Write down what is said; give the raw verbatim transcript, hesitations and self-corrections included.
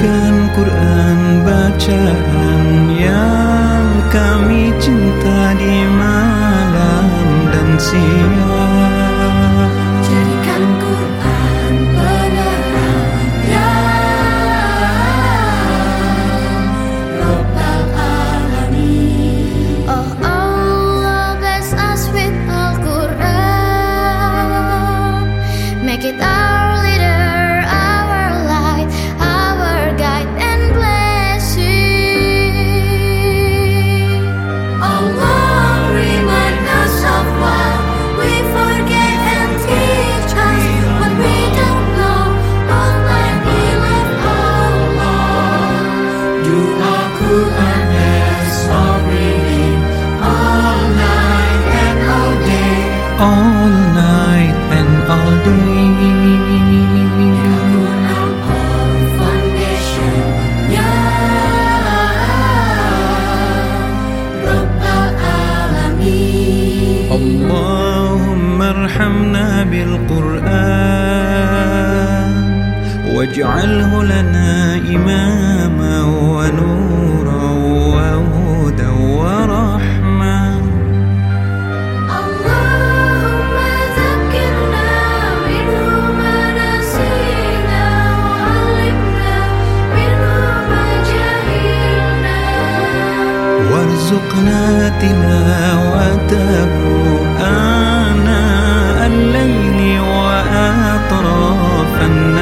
Jadikan Quran bacaan yang kami cinta di malam dan siang. Jadikan Quran penerang ya Rabbal Alamin. Oh Allah, bless us with Al-Quran. Make it our leader, our light, our guide and blessing. Allah, remind us of what we forget and teach us what we don't know. All night we love Allah. Do Al-Quran as our reading all night and all day. All night and all day. اللهم ارحمنا بالقرآن واجعله لنا إماما ونورا وهدى ورحمة. اللهم ذكرنا منه ما نسينا وعلمنا منه ما جهلنا وارزقنا تلاوته آناء الليل وأطراف النهار